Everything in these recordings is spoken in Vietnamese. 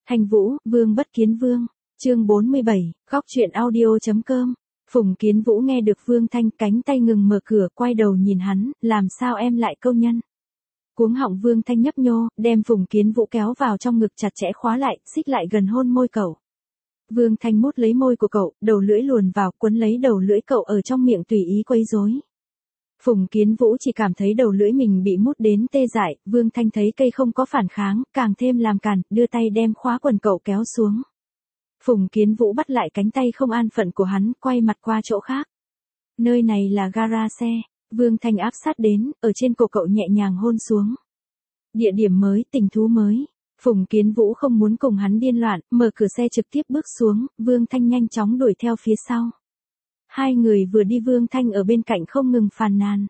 Thanh Vũ, Vương Bất Kiến Vương. Chương 47, góc truyện audio.com. Phùng Kiến Vũ nghe được Vương Thanh, cánh tay ngừng mở cửa, quay đầu nhìn hắn, làm sao em lại câu nhân. Cuống họng Vương Thanh nhấp nhô, đem Phùng Kiến Vũ kéo vào trong ngực chặt chẽ khóa lại, xích lại gần hôn môi cậu. Vương Thanh mút lấy môi của cậu, đầu lưỡi luồn vào, quấn lấy đầu lưỡi cậu ở trong miệng tùy ý quấy rối. Phùng Kiến Vũ chỉ cảm thấy đầu lưỡi mình bị mút đến tê dại, Vương Thanh thấy cây không có phản kháng, càng thêm làm càn, đưa tay đem khóa quần cậu kéo xuống. Phùng Kiến Vũ bắt lại cánh tay không an phận của hắn, quay mặt qua chỗ khác. Nơi này là gara xe, Vương Thanh áp sát đến, ở trên cổ cậu nhẹ nhàng hôn xuống. Địa điểm mới, tình thú mới. Phùng Kiến Vũ không muốn cùng hắn điên loạn, mở cửa xe trực tiếp bước xuống, Vương Thanh nhanh chóng đuổi theo phía sau. Hai người vừa đi Vương Thanh ở bên cạnh không ngừng phàn nàn.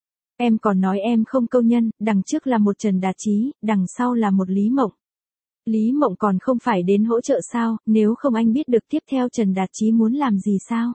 Em còn nói em không câu nhân, đằng trước là một Trần Đạt Chí, đằng sau là một Lý Mộng. Lý Mộng còn không phải đến hỗ trợ sao, nếu không anh biết được tiếp theo Trần Đạt Chí muốn làm gì sao?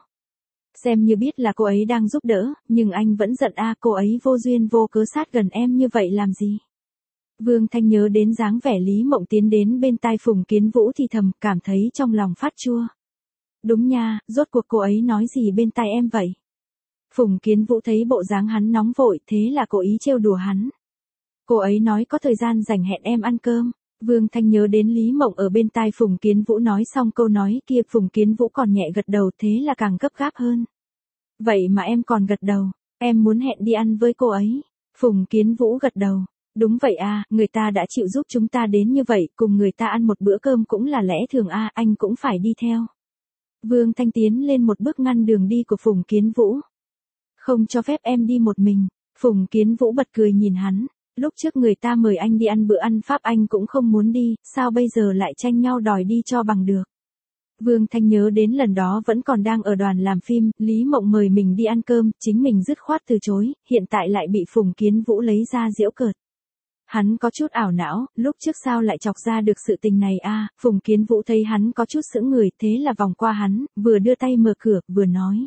Xem như biết là cô ấy đang giúp đỡ, nhưng anh vẫn giận cô ấy vô duyên vô cớ sát gần em như vậy làm gì? Vương Thanh nhớ đến dáng vẻ Lý Mộng tiến đến bên tai Phùng Kiến Vũ thì thầm, cảm thấy trong lòng phát chua. Đúng nha, rốt cuộc cô ấy nói gì bên tai em vậy? Phùng Kiến Vũ thấy bộ dáng hắn nóng vội, thế là cố ý trêu đùa hắn. Cô ấy nói có thời gian rảnh hẹn em ăn cơm. Vương Thanh nhớ đến Lý Mộng ở bên tai Phùng Kiến Vũ nói xong câu nói kia, Phùng Kiến Vũ còn nhẹ gật đầu, thế là càng gấp gáp hơn. Vậy mà em còn gật đầu, em muốn hẹn đi ăn với cô ấy. Phùng Kiến Vũ gật đầu. Đúng vậy người ta đã chịu giúp chúng ta đến như vậy, cùng người ta ăn một bữa cơm cũng là lẽ thường anh cũng phải đi theo. Vương Thanh tiến lên một bước ngăn đường đi của Phùng Kiến Vũ. Không cho phép em đi một mình. Phùng Kiến Vũ bật cười nhìn hắn. Lúc trước người ta mời anh đi ăn bữa ăn Pháp anh cũng không muốn đi, sao bây giờ lại tranh nhau đòi đi cho bằng được. Vương Thanh nhớ đến lần đó vẫn còn đang ở đoàn làm phim, Lý Mộng mời mình đi ăn cơm, chính mình dứt khoát từ chối, hiện tại lại bị Phùng Kiến Vũ lấy ra giễu cợt. Hắn có chút ảo não, lúc trước sao lại chọc ra được sự tình này Phùng Kiến Vũ thấy hắn có chút sững người, thế là vòng qua hắn, vừa đưa tay mở cửa, vừa nói.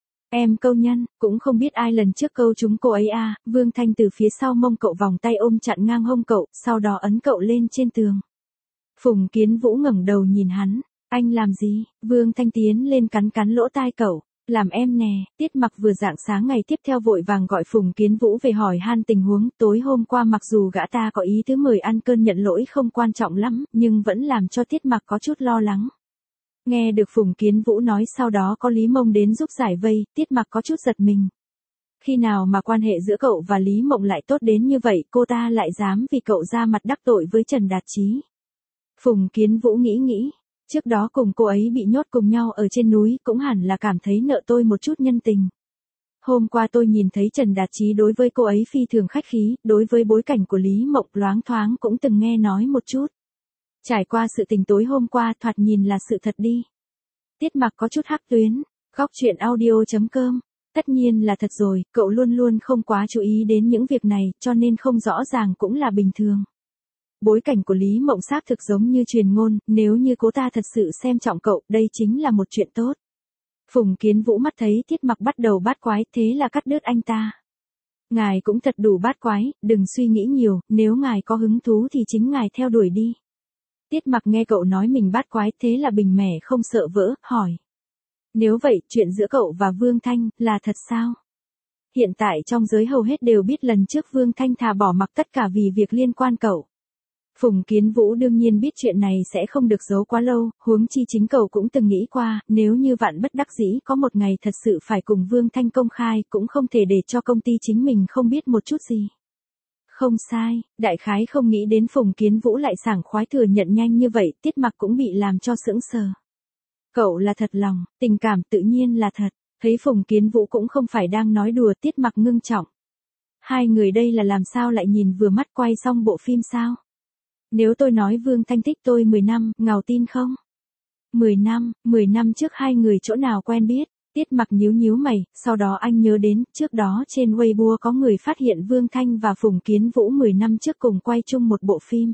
Em câu nhân, cũng không biết ai lần trước câu chúng cô ấy Vương Thanh từ phía sau mông cậu vòng tay ôm chặn ngang hông cậu, sau đó ấn cậu lên trên tường. Phùng Kiến Vũ ngẩng đầu nhìn hắn, anh làm gì? Vương Thanh tiến lên cắn cắn lỗ tai cậu. Làm em nè. Tiết Mặc vừa rạng sáng ngày tiếp theo vội vàng gọi Phùng Kiến Vũ về hỏi han tình huống, tối hôm qua mặc dù gã ta có ý tứ mời ăn cơm nhận lỗi không quan trọng lắm, nhưng vẫn làm cho Tiết Mặc có chút lo lắng. Nghe được Phùng Kiến Vũ nói sau đó có Lý Mộng đến giúp giải vây, Tiết Mặc có chút giật mình. Khi nào mà quan hệ giữa cậu và Lý Mộng lại tốt đến như vậy, cô ta lại dám vì cậu ra mặt đắc tội với Trần Đạt Chí. Phùng Kiến Vũ nghĩ. Trước đó cùng cô ấy bị nhốt cùng nhau ở trên núi cũng hẳn là cảm thấy nợ tôi một chút nhân tình. Hôm qua tôi nhìn thấy Trần Đạt Chí đối với cô ấy phi thường khách khí, đối với bối cảnh của Lý Mộng loáng thoáng cũng từng nghe nói một chút. Trải qua sự tình tối hôm qua thoạt nhìn là sự thật đi. Tiết Mặc có chút hắc tuyến, góc truyện audio.com. Tất nhiên là thật rồi, cậu luôn luôn không quá chú ý đến những việc này, cho nên không rõ ràng cũng là bình thường. Bối cảnh của Lý Mộng xác thực giống như truyền ngôn, nếu như cô ta thật sự xem trọng cậu, đây chính là một chuyện tốt. Phùng Kiến Vũ mắt thấy Tiết Mặc bắt đầu bát quái, thế là cắt đứt anh ta. Ngài cũng thật đủ bát quái, đừng suy nghĩ nhiều, nếu ngài có hứng thú thì chính ngài theo đuổi đi. Tiết Mặc nghe cậu nói mình bát quái, thế là bình mẻ không sợ vỡ, hỏi. Nếu vậy, chuyện giữa cậu và Vương Thanh, là thật sao? Hiện tại trong giới hầu hết đều biết lần trước Vương Thanh thà bỏ mặc tất cả vì việc liên quan cậu. Phùng Kiến Vũ đương nhiên biết chuyện này sẽ không được giấu quá lâu, huống chi chính cậu cũng từng nghĩ qua, nếu như vạn bất đắc dĩ có một ngày thật sự phải cùng Vương Thanh công khai, cũng không thể để cho công ty chính mình không biết một chút gì. Không sai, đại khái không nghĩ đến Phùng Kiến Vũ lại sảng khoái thừa nhận nhanh như vậy, Tiết Mặc cũng bị làm cho sững sờ. Cậu là thật lòng, tình cảm tự nhiên là thật, thấy Phùng Kiến Vũ cũng không phải đang nói đùa, Tiết Mặc ngưng trọng. Hai người đây là làm sao lại nhìn vừa mắt quay xong bộ phim sao? Nếu tôi nói Vương Thanh thích tôi 10 năm, ngào tin không? 10 năm trước hai người chỗ nào quen biết? Tiết Mặc nhíu mày, sau đó anh nhớ đến, trước đó trên Weibo có người phát hiện Vương Thanh và Phùng Kiến Vũ 10 năm trước cùng quay chung một bộ phim.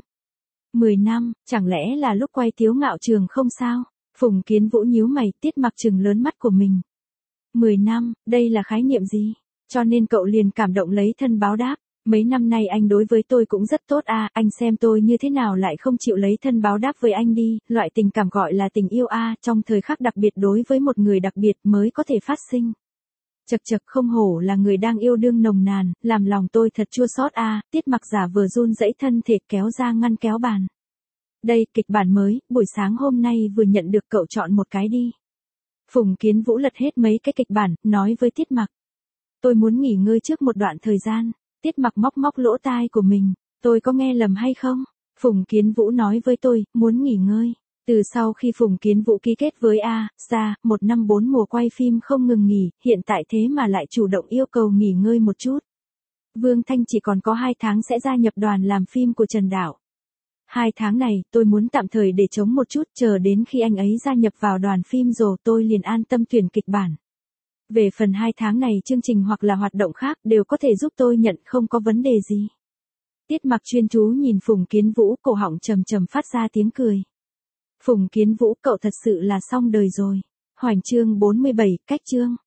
10 năm, chẳng lẽ là lúc quay Tiếu Ngạo Trường không sao? Phùng Kiến Vũ nhíu mày, Tiết Mặc trừng lớn mắt của mình. 10 năm, đây là khái niệm gì? Cho nên cậu liền cảm động lấy thân báo đáp. Mấy năm nay anh đối với tôi cũng rất tốt à, anh xem tôi như thế nào lại không chịu lấy thân báo đáp với anh đi, loại tình cảm gọi là tình yêu à, trong thời khắc đặc biệt đối với một người đặc biệt mới có thể phát sinh. Chật chật, không hổ là người đang yêu đương nồng nàn, làm lòng tôi thật chua xót à, Tiết Mặc giả vừa run rẩy thân thể kéo ra ngăn kéo bàn. Đây, kịch bản mới, buổi sáng hôm nay vừa nhận được, cậu chọn một cái đi. Phùng Kiến Vũ lật hết mấy cái kịch bản, nói với Tiết Mặc. Tôi muốn nghỉ ngơi trước một đoạn thời gian. Tiết Mặc móc móc lỗ tai của mình. Tôi có nghe lầm hay không? Phùng Kiến Vũ nói với tôi, muốn nghỉ ngơi. Từ sau khi Phùng Kiến Vũ ký kết với A.Sa, 1 năm 4 mùa quay phim không ngừng nghỉ, hiện tại thế mà lại chủ động yêu cầu nghỉ ngơi một chút. Vương Thanh chỉ còn có 2 tháng sẽ gia nhập đoàn làm phim của Trần Đạo. 2 tháng này, tôi muốn tạm thời để chống một chút, chờ đến khi anh ấy gia nhập vào đoàn phim rồi tôi liền an tâm tuyển kịch bản. Về phần 2 tháng này chương trình hoặc là hoạt động khác đều có thể giúp tôi nhận, không có vấn đề gì. Tiết Mặc chuyên chú nhìn Phùng Kiến Vũ, cổ họng trầm trầm phát ra tiếng cười. Phùng Kiến Vũ, cậu thật sự là xong đời rồi. Hoành chương 47, cách chương.